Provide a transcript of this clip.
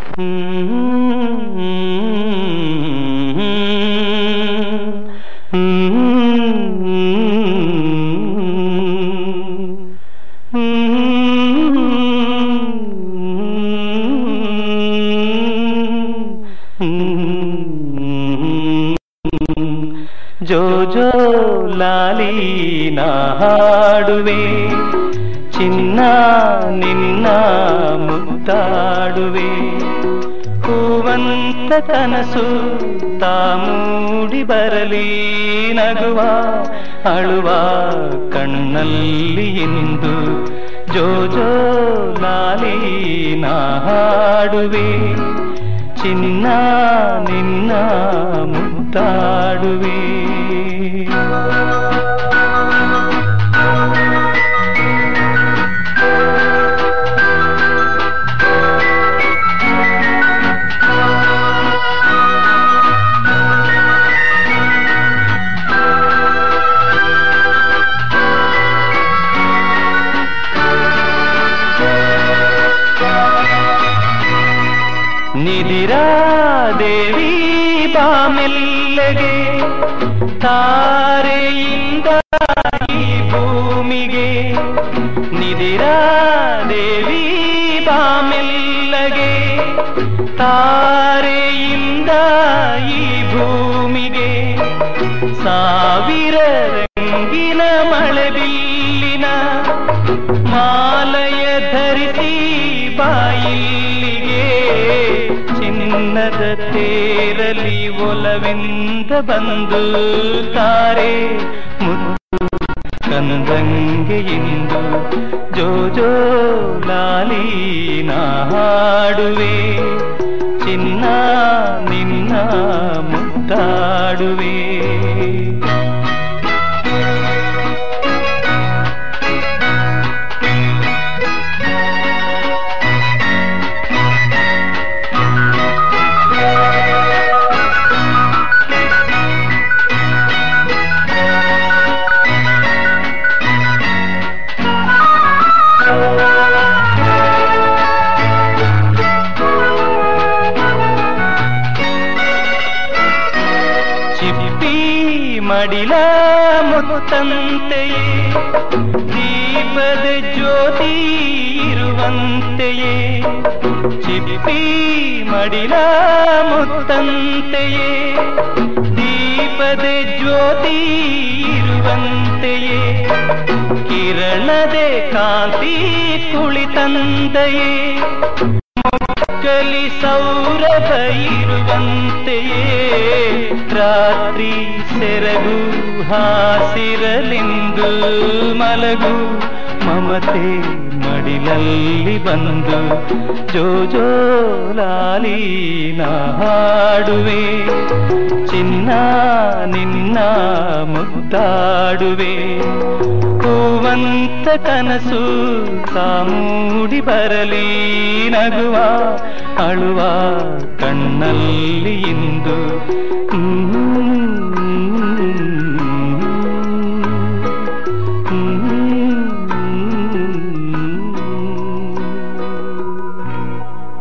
ಜೋ ಜೋ ಲಾಲಿ ನಾ ಹಾಡುವೆ, ಚಿನ್ನ ನಿನ್ನ ಮುತ್ತಾಡುವೆ. ಹೂವಂತ ಕನಸು ತಾ ಮೂಡಿ ಬರಲಿ, ನಗುವ ಅಳುವ ಕಣ್ಣಲ್ಲಿ ಇಂದು. ಜೋ ಜೋ ಲಾಲಿ ನಾ ಹಾಡುವೆ, ಚಿನ್ನ ನಿನ್ನ ಮುತ್ತಾಡುವೆ. ನಿದಿರಾ ದೇವಿ ಬಾಮೆಲ್ಲೆಗೆ, ತಾರೆಯಿಂದ ಈ ಭೂಮಿಗೆ. ನಿದಿರಾ ದೇವಿ ಬಾಮೆಲ್ಲಗೆ, ತಾರೆಯಿಂದ ಈ ಭೂಮಿಗೆ. ಸಾವಿರ ರಂಗಿನ ಮಳೆಬಿಲ್ಲಿನ ಮಾಲಯ ಧರಿಸಿ ಬಾಯಿಲ್ಲಿಗೆ. ಚಿನ್ನದ ತೇರಲಿ ಒಲವೆಂದ ಬಂದು ತಾರೆ ಮುದ್ದು ಕಂದಂಗೆ ಇಂದು. ಜೋ ಜೋ ಲಾಲಿ ನಾ ಹಾಡುವೆ, ಚಿನ್ನ ನಿನ್ನ ಮುತ್ತಾಡುವೆ. ಚಿಪ್ಪಿ ಮಡಿಲ ಮುತ್ತಂತೆಯೇ, ದೀಪದ ಜ್ಯೋತಿ ಇರುವಂತೆಯೇ. ಚಿಪ್ಪಿ ಮಡಿಲ ಮುತ್ತಂತೆಯೇ, ದೀಪದ ಜ್ಯೋತಿ ಇರುವಂತೆಯೇ. ಕಿರಣದೆ ಕಾಂತಿ ಕುಳಿತಂತೆಯೇ, ಮೊಕ್ಕಲಿ ಸೌರಭ ಇರುವಂತೆಯೇ. ರಾತ್ರಿ ಸೆರಗು ಹಾಸಿರಲೆಂದು ಮಲಗು, ಮಮತೆ ಮಡಿಲಲ್ಲಿ ಬಂದು. ಜೋ ಜೋ ಲಾಲಿ ನಾ ಹಾಡುವೆ, ಚಿನ್ನ ನಿನ್ನ ಮುದ್ದಾಡುವೆ. ಹೂವಂತ ಕನಸು ತಾ ಮೂಡಿ ಬರಲಿ, ನಗುವ ಅಳುವ ಕಣ್ಣಲ್ಲಿ ಇಂದು.